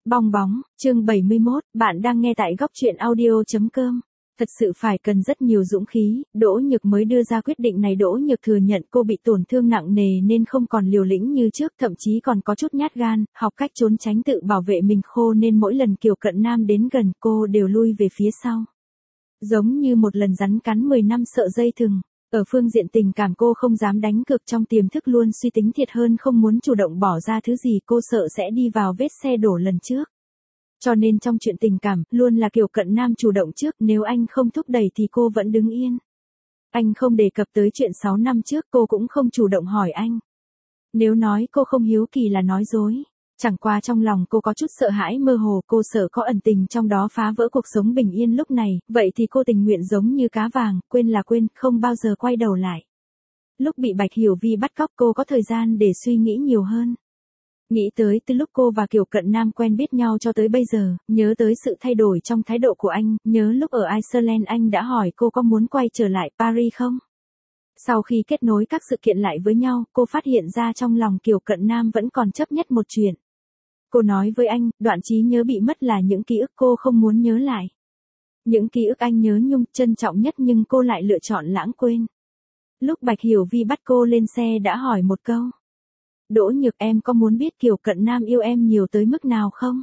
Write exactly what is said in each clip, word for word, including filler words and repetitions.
Bong bóng, chương bảy mươi mốt, bạn đang nghe tại góc truyện audio chấm com. Thật sự phải cần rất nhiều dũng khí, Đỗ Nhược mới đưa ra quyết định này. Đỗ Nhược thừa nhận cô bị tổn thương nặng nề nên không còn liều lĩnh như trước, thậm chí còn có chút nhát gan, học cách trốn tránh tự bảo vệ mình khô nên mỗi lần Kiều Cận Nam đến gần cô đều lui về phía sau. Giống như một lần rắn cắn mười năm sợ dây thừng. Ở phương diện tình cảm cô không dám đánh cược, trong tiềm thức luôn suy tính thiệt hơn, không muốn chủ động bỏ ra thứ gì cô sợ sẽ đi vào vết xe đổ lần trước. Cho nên trong chuyện tình cảm, luôn là Kiều Cận Nam chủ động trước, nếu anh không thúc đẩy thì cô vẫn đứng yên. Anh không đề cập tới chuyện sáu năm trước, cô cũng không chủ động hỏi anh. Nếu nói cô không hiếu kỳ là nói dối. Chẳng qua trong lòng cô có chút sợ hãi mơ hồ, cô sợ có ẩn tình trong đó phá vỡ cuộc sống bình yên lúc này, vậy thì cô tình nguyện giống như cá vàng, quên là quên, không bao giờ quay đầu lại. Lúc bị Bạch Hiểu Vi bắt cóc cô có thời gian để suy nghĩ nhiều hơn. Nghĩ tới từ lúc cô và Kiều Cận Nam quen biết nhau cho tới bây giờ, nhớ tới sự thay đổi trong thái độ của anh, nhớ lúc ở Iceland anh đã hỏi cô có muốn quay trở lại Paris không? Sau khi kết nối các sự kiện lại với nhau, cô phát hiện ra trong lòng Kiều Cận Nam vẫn còn chấp nhất một chuyện. Cô nói với anh, đoạn trí nhớ bị mất là những ký ức cô không muốn nhớ lại. Những ký ức anh nhớ nhung, trân trọng nhất nhưng cô lại lựa chọn lãng quên. Lúc Bạch Hiểu Vi bắt cô lên xe đã hỏi một câu. Đỗ Nhược, em có muốn biết Kiều Cận Nam yêu em nhiều tới mức nào không?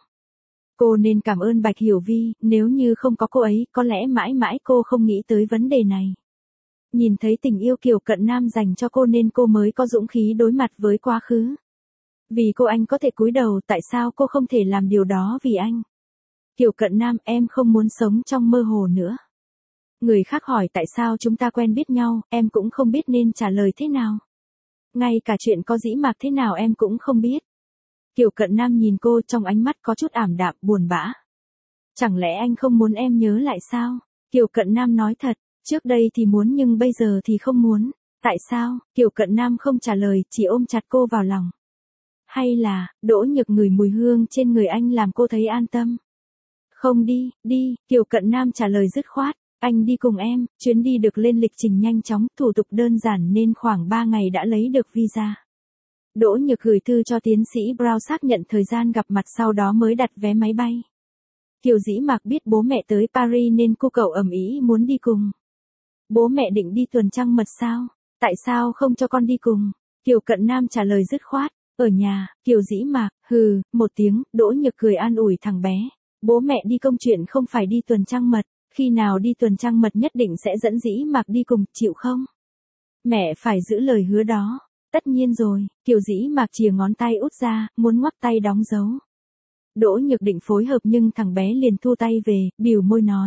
Cô nên cảm ơn Bạch Hiểu Vi, nếu như không có cô ấy, có lẽ mãi mãi cô không nghĩ tới vấn đề này. Nhìn thấy tình yêu Kiều Cận Nam dành cho cô nên cô mới có dũng khí đối mặt với quá khứ. Vì cô anh có thể cúi đầu, tại sao cô không thể làm điều đó vì anh? Kiều Cận Nam, em không muốn sống trong mơ hồ nữa. Người khác hỏi tại sao chúng ta quen biết nhau, em cũng không biết nên trả lời thế nào. Ngay cả chuyện có dĩ mạc thế nào em cũng không biết. Kiều Cận Nam nhìn cô, trong ánh mắt có chút ảm đạm, buồn bã. Chẳng lẽ anh không muốn em nhớ lại sao? Kiều Cận Nam nói thật, trước đây thì muốn nhưng bây giờ thì không muốn. Tại sao? Kiều Cận Nam không trả lời, chỉ ôm chặt cô vào lòng. Hay là, Đỗ Nhược ngửi mùi hương trên người anh làm cô thấy an tâm. Không đi, đi, Kiều Cận Nam trả lời dứt khoát. Anh đi cùng em, chuyến đi được lên lịch trình nhanh chóng, thủ tục đơn giản nên khoảng ba ngày đã lấy được visa. Đỗ Nhược gửi thư cho tiến sĩ Brown xác nhận thời gian gặp mặt, sau đó mới đặt vé máy bay. Kiều Dĩ Mạc biết bố mẹ tới Paris nên cô cậu ầm ĩ muốn đi cùng. Bố mẹ định đi tuần trăng mật sao? Tại sao không cho con đi cùng? Kiều Cận Nam trả lời dứt khoát. Ở nhà, Kiều Dĩ Mạc, hừ, một tiếng, Đỗ Nhược cười an ủi thằng bé. Bố mẹ đi công chuyện không phải đi tuần trăng mật, khi nào đi tuần trăng mật nhất định sẽ dẫn Dĩ Mạc đi cùng, chịu không? Mẹ phải giữ lời hứa đó. Tất nhiên rồi, Kiều Dĩ Mạc chìa ngón tay út ra, muốn ngoắc tay đóng dấu. Đỗ Nhược định phối hợp nhưng thằng bé liền thu tay về, bỉu môi nói.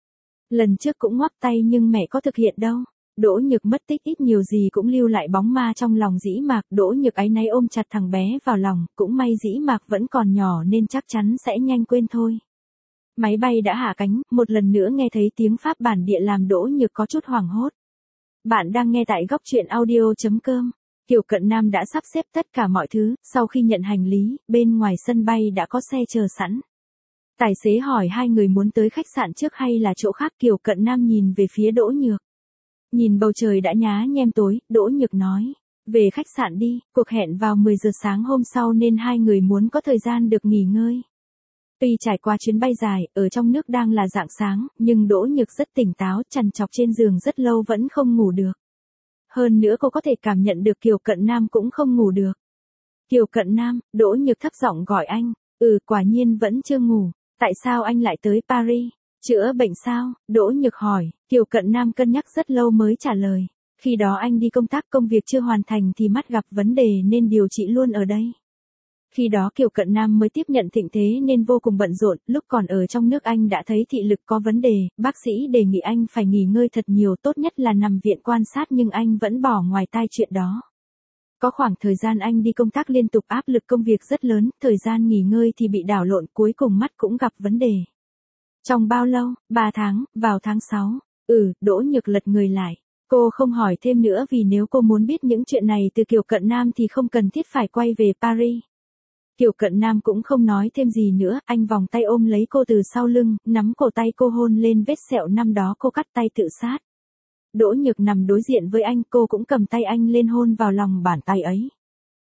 Lần trước cũng ngoắc tay nhưng mẹ có thực hiện đâu. Đỗ Nhược mất tích ít nhiều gì cũng lưu lại bóng ma trong lòng Dĩ Mạc. Đỗ Nhược áy náy ôm chặt thằng bé vào lòng, cũng may Dĩ Mạc vẫn còn nhỏ nên chắc chắn sẽ nhanh quên thôi. Máy bay đã hạ cánh, một lần nữa nghe thấy tiếng Pháp bản địa làm Đỗ Nhược có chút hoảng hốt. Bạn đang nghe tại góc truyện audio chấm com. Kiều Cận Nam đã sắp xếp tất cả mọi thứ, sau khi nhận hành lý, bên ngoài sân bay đã có xe chờ sẵn. Tài xế hỏi hai người muốn tới khách sạn trước hay là chỗ khác. Kiều Cận Nam nhìn về phía Đỗ Nhược. Nhìn bầu trời đã nhá nhem tối, Đỗ Nhược nói, về khách sạn đi, cuộc hẹn vào mười giờ sáng hôm sau nên hai người muốn có thời gian được nghỉ ngơi. Tuy trải qua chuyến bay dài, ở trong nước đang là rạng sáng, nhưng Đỗ Nhược rất tỉnh táo, trằn trọc trên giường rất lâu vẫn không ngủ được. Hơn nữa cô có thể cảm nhận được Kiều Cận Nam cũng không ngủ được. Kiều Cận Nam, Đỗ Nhược thấp giọng gọi anh, ừ quả nhiên vẫn chưa ngủ, tại sao anh lại tới Paris? Chữa bệnh sao? Đỗ Nhược hỏi. Kiều Cận Nam cân nhắc rất lâu mới trả lời. Khi đó anh đi công tác, công việc chưa hoàn thành thì mắt gặp vấn đề nên điều trị luôn ở đây. Khi đó Kiều Cận Nam mới tiếp nhận thịnh thế nên vô cùng bận rộn, lúc còn ở trong nước anh đã thấy thị lực có vấn đề, bác sĩ đề nghị anh phải nghỉ ngơi thật nhiều, tốt nhất là nằm viện quan sát nhưng anh vẫn bỏ ngoài tai chuyện đó. Có khoảng thời gian anh đi công tác liên tục, áp lực công việc rất lớn, thời gian nghỉ ngơi thì bị đảo lộn, cuối cùng mắt cũng gặp vấn đề. Trong bao lâu? Ba tháng, vào tháng sáu. Ừ, Đỗ Nhược lật người lại. Cô không hỏi thêm nữa vì nếu cô muốn biết những chuyện này từ Kiều Cận Nam thì không cần thiết phải quay về Paris. Kiều Cận Nam cũng không nói thêm gì nữa, anh vòng tay ôm lấy cô từ sau lưng, nắm cổ tay cô hôn lên vết sẹo năm đó cô cắt tay tự sát. Đỗ Nhược nằm đối diện với anh, cô cũng cầm tay anh lên hôn vào lòng bàn tay ấy.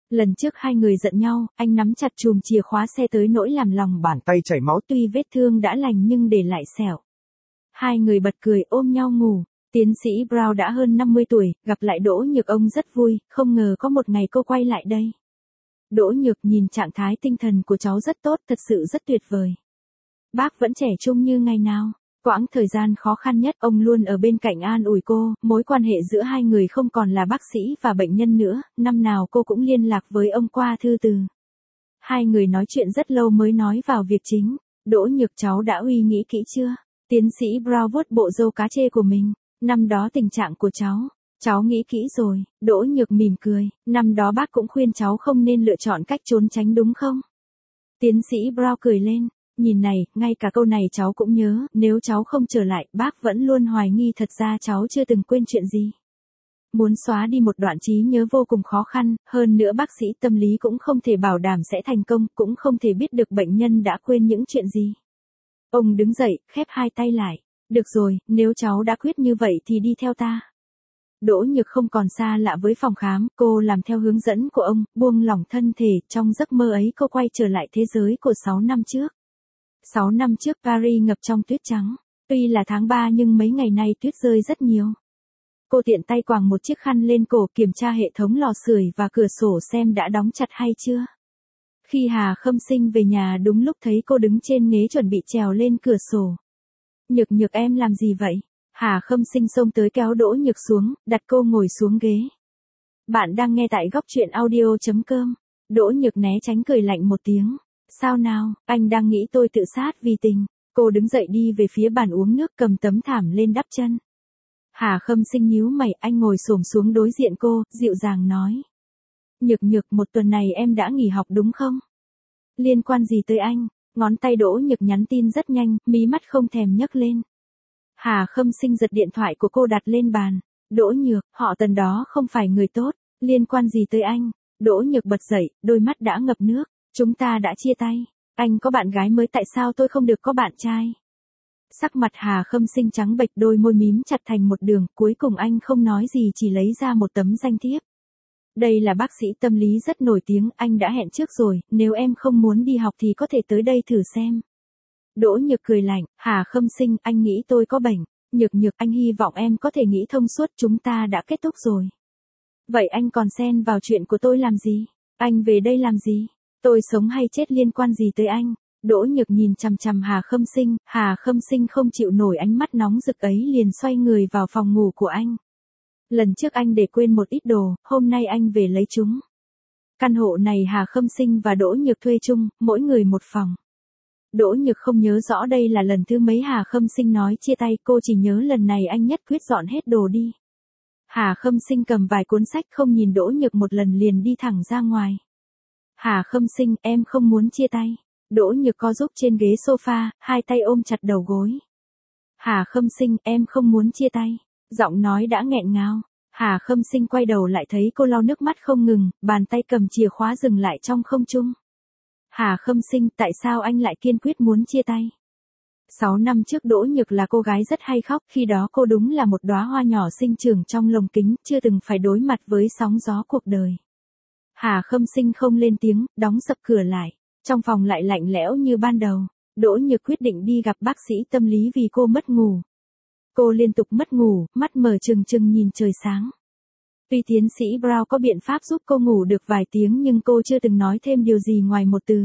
Lần trước hai người giận nhau, anh nắm chặt chùm chìa khóa xe tới nỗi làm lòng bàn tay chảy máu, tuy vết thương đã lành nhưng để lại sẹo. Hai người bật cười ôm nhau ngủ. Tiến sĩ Brown đã hơn năm mươi tuổi, gặp lại Đỗ Nhược ông rất vui, không ngờ có một ngày cô quay lại đây. Đỗ Nhược nhìn trạng thái tinh thần của cháu rất tốt, thật sự rất tuyệt vời. Bác vẫn trẻ trung như ngày nào. Quãng thời gian khó khăn nhất, ông luôn ở bên cạnh an ủi cô, mối quan hệ giữa hai người không còn là bác sĩ và bệnh nhân nữa, năm nào cô cũng liên lạc với ông qua thư từ. Hai người nói chuyện rất lâu mới nói vào việc chính. Đỗ Nhược, cháu đã uy nghĩ kỹ chưa? Tiến sĩ Brown vuốt bộ râu cá chê của mình. Năm đó tình trạng của cháu, cháu nghĩ kỹ rồi. Đỗ Nhược mỉm cười, năm đó bác cũng khuyên cháu không nên lựa chọn cách trốn tránh đúng không? Tiến sĩ Brown cười lên, nhìn này, ngay cả câu này cháu cũng nhớ, nếu cháu không trở lại, bác vẫn luôn hoài nghi thật ra cháu chưa từng quên chuyện gì. Muốn xóa đi một đoạn trí nhớ vô cùng khó khăn, hơn nữa bác sĩ tâm lý cũng không thể bảo đảm sẽ thành công, cũng không thể biết được bệnh nhân đã quên những chuyện gì. Ông đứng dậy, khép hai tay lại. Được rồi, nếu cháu đã quyết như vậy thì đi theo ta. Đỗ Nhược không còn xa lạ với phòng khám, cô làm theo hướng dẫn của ông, buông lỏng thân thể, trong giấc mơ ấy cô quay trở lại thế giới của sáu năm trước. sáu năm trước Paris ngập trong tuyết trắng, tuy là tháng ba nhưng mấy ngày nay tuyết rơi rất nhiều. Cô tiện tay quàng một chiếc khăn lên cổ, kiểm tra hệ thống lò sưởi và cửa sổ xem đã đóng chặt hay chưa. Khi Hà Khâm Sinh về nhà đúng lúc thấy cô đứng trên ghế chuẩn bị trèo lên cửa sổ. Nhược Nhược, em làm gì vậy? Hà Khâm Sinh xông tới kéo Đỗ Nhược xuống, đặt cô ngồi xuống ghế. Bạn đang nghe tại góc truyện audio chấm com. Đỗ Nhược né tránh cười lạnh một tiếng. Sao nào, anh đang nghĩ tôi tự sát vì tình. Cô đứng dậy đi về phía bàn uống nước, cầm tấm thảm lên đắp chân. Hà Khâm Sinh nhíu mày, anh ngồi xổm xuống đối diện cô, dịu dàng nói. Nhược Nhược, một tuần này em đã nghỉ học đúng không? Liên quan gì tới anh? Ngón tay Đỗ Nhược nhắn tin rất nhanh, mí mắt không thèm nhấc lên. Hà Khâm Sinh giật điện thoại của cô đặt lên bàn. Đỗ Nhược, họ Tần đó không phải người tốt, liên quan gì tới anh? Đỗ Nhược bật dậy, đôi mắt đã ngập nước. Chúng ta đã chia tay. Anh có bạn gái mới, tại sao tôi không được có bạn trai? Sắc mặt Hà Khâm Sinh trắng bệch, đôi môi mím chặt thành một đường, cuối cùng anh không nói gì, chỉ lấy ra một tấm danh thiếp. Đây là bác sĩ tâm lý rất nổi tiếng, anh đã hẹn trước rồi, nếu em không muốn đi học thì có thể tới đây thử xem. Đỗ Nhược cười lạnh, Hà Khâm Sinh, anh nghĩ tôi có bệnh. Nhược Nhược, anh hy vọng em có thể nghĩ thông suốt, chúng ta đã kết thúc rồi. Vậy anh còn xen vào chuyện của tôi làm gì? Anh về đây làm gì? Tôi sống hay chết liên quan gì tới anh? Đỗ Nhược nhìn chằm chằm Hà Khâm Sinh, Hà Khâm Sinh không chịu nổi ánh mắt nóng rực ấy liền xoay người vào phòng ngủ của anh. Lần trước anh để quên một ít đồ, hôm nay anh về lấy chúng. Căn hộ này Hà Khâm Sinh và Đỗ Nhược thuê chung, mỗi người một phòng. Đỗ Nhược không nhớ rõ đây là lần thứ mấy Hà Khâm Sinh nói chia tay, cô chỉ nhớ lần này anh nhất quyết dọn hết đồ đi. Hà Khâm Sinh cầm vài cuốn sách, không nhìn Đỗ Nhược một lần liền đi thẳng ra ngoài. Hà Khâm Sinh, em không muốn chia tay. Đỗ Nhược co giúp trên ghế sofa, hai tay ôm chặt đầu gối. Hà Khâm Sinh, em không muốn chia tay. Giọng nói đã nghẹn ngào. Hà Khâm Sinh quay đầu lại thấy cô lau nước mắt không ngừng, bàn tay cầm chìa khóa dừng lại trong không trung. Hà Khâm Sinh, tại sao anh lại kiên quyết muốn chia tay? Sáu năm trước Đỗ Nhược là cô gái rất hay khóc, khi đó cô đúng là một đóa hoa nhỏ sinh trưởng trong lồng kính, chưa từng phải đối mặt với sóng gió cuộc đời. Hà Khâm Sinh không lên tiếng, đóng sập cửa lại. Trong phòng lại lạnh lẽo như ban đầu. Đỗ Nhược quyết định đi gặp bác sĩ tâm lý vì cô mất ngủ. Cô liên tục mất ngủ, mắt mở trừng trừng nhìn trời sáng. Tuy tiến sĩ Brown có biện pháp giúp cô ngủ được vài tiếng nhưng cô chưa từng nói thêm điều gì ngoài một từ.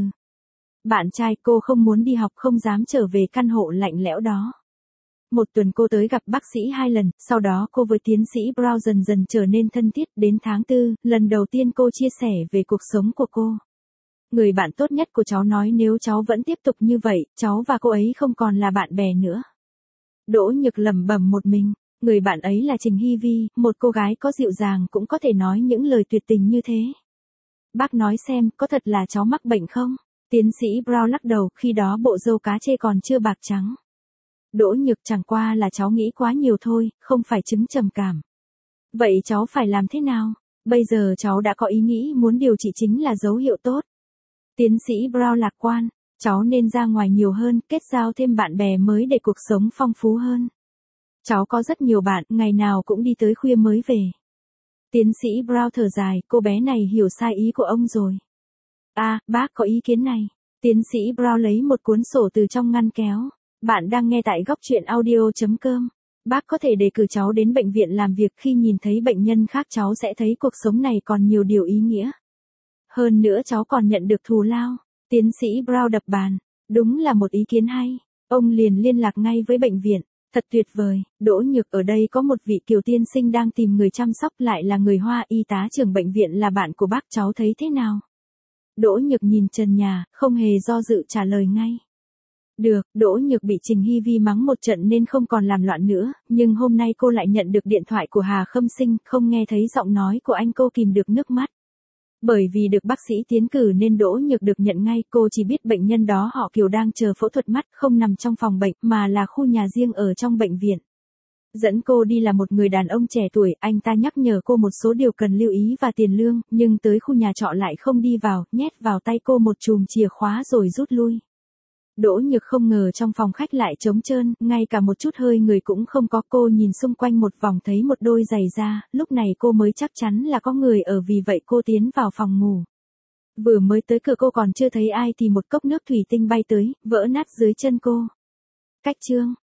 Bạn trai cô không muốn đi học, không dám trở về căn hộ lạnh lẽo đó. Một tuần cô tới gặp bác sĩ hai lần, sau đó cô với tiến sĩ Brown dần dần trở nên thân thiết. Đến tháng tư, lần đầu tiên cô chia sẻ về cuộc sống của cô. Người bạn tốt nhất của cháu nói nếu cháu vẫn tiếp tục như vậy, cháu và cô ấy không còn là bạn bè nữa. Đỗ Nhược lẩm bẩm một mình, người bạn ấy là Trình Hy Vi, một cô gái có dịu dàng cũng có thể nói những lời tuyệt tình như thế. Bác nói xem, có thật là cháu mắc bệnh không? Tiến sĩ Brown lắc đầu, khi đó bộ râu cá chê còn chưa bạc trắng. Đỗ Nhược, chẳng qua là cháu nghĩ quá nhiều thôi, không phải chứng trầm cảm. Vậy cháu phải làm thế nào? Bây giờ cháu đã có ý nghĩ muốn điều trị chính là dấu hiệu tốt. Tiến sĩ Brown lạc quan, cháu nên ra ngoài nhiều hơn, kết giao thêm bạn bè mới để cuộc sống phong phú hơn. Cháu có rất nhiều bạn, ngày nào cũng đi tới khuya mới về. Tiến sĩ Brown thở dài, cô bé này hiểu sai ý của ông rồi. À, bác có ý kiến này. Tiến sĩ Brown lấy một cuốn sổ từ trong ngăn kéo. Bạn đang nghe tại góc chuyện audio.com. Bác có thể đề cử cháu đến bệnh viện làm việc, khi nhìn thấy bệnh nhân khác cháu sẽ thấy cuộc sống này còn nhiều điều ý nghĩa. Hơn nữa cháu còn nhận được thù lao. Tiến sĩ Brown đập bàn. Đúng là một ý kiến hay. Ông liền liên lạc ngay với bệnh viện. Thật tuyệt vời, Đỗ Nhược, ở đây có một vị Kiều tiên sinh đang tìm người chăm sóc, lại là người Hoa, y tá trưởng bệnh viện là bạn của bác, cháu thấy thế nào? Đỗ Nhược nhìn trần nhà, không hề do dự trả lời ngay. Được, Đỗ Nhược bị Trình Hy Vi mắng một trận nên không còn làm loạn nữa, nhưng hôm nay cô lại nhận được điện thoại của Hà Khâm Sinh, không nghe thấy giọng nói của anh cô kìm được nước mắt. Bởi vì được bác sĩ tiến cử nên Đỗ Nhược được nhận ngay, cô chỉ biết bệnh nhân đó họ Kiều đang chờ phẫu thuật mắt, không nằm trong phòng bệnh mà là khu nhà riêng ở trong bệnh viện. Dẫn cô đi là một người đàn ông trẻ tuổi, anh ta nhắc nhở cô một số điều cần lưu ý và tiền lương, nhưng tới khu nhà trọ lại không đi vào, nhét vào tay cô một chùm chìa khóa rồi rút lui. Đỗ Nhược không ngờ trong phòng khách lại trống trơn, ngay cả một chút hơi người cũng không có. Cô nhìn xung quanh một vòng thấy một đôi giày da, lúc này cô mới chắc chắn là có người ở, vì vậy cô tiến vào phòng ngủ. Vừa mới tới cửa cô còn chưa thấy ai thì một cốc nước thủy tinh bay tới, vỡ nát dưới chân cô. Cách chương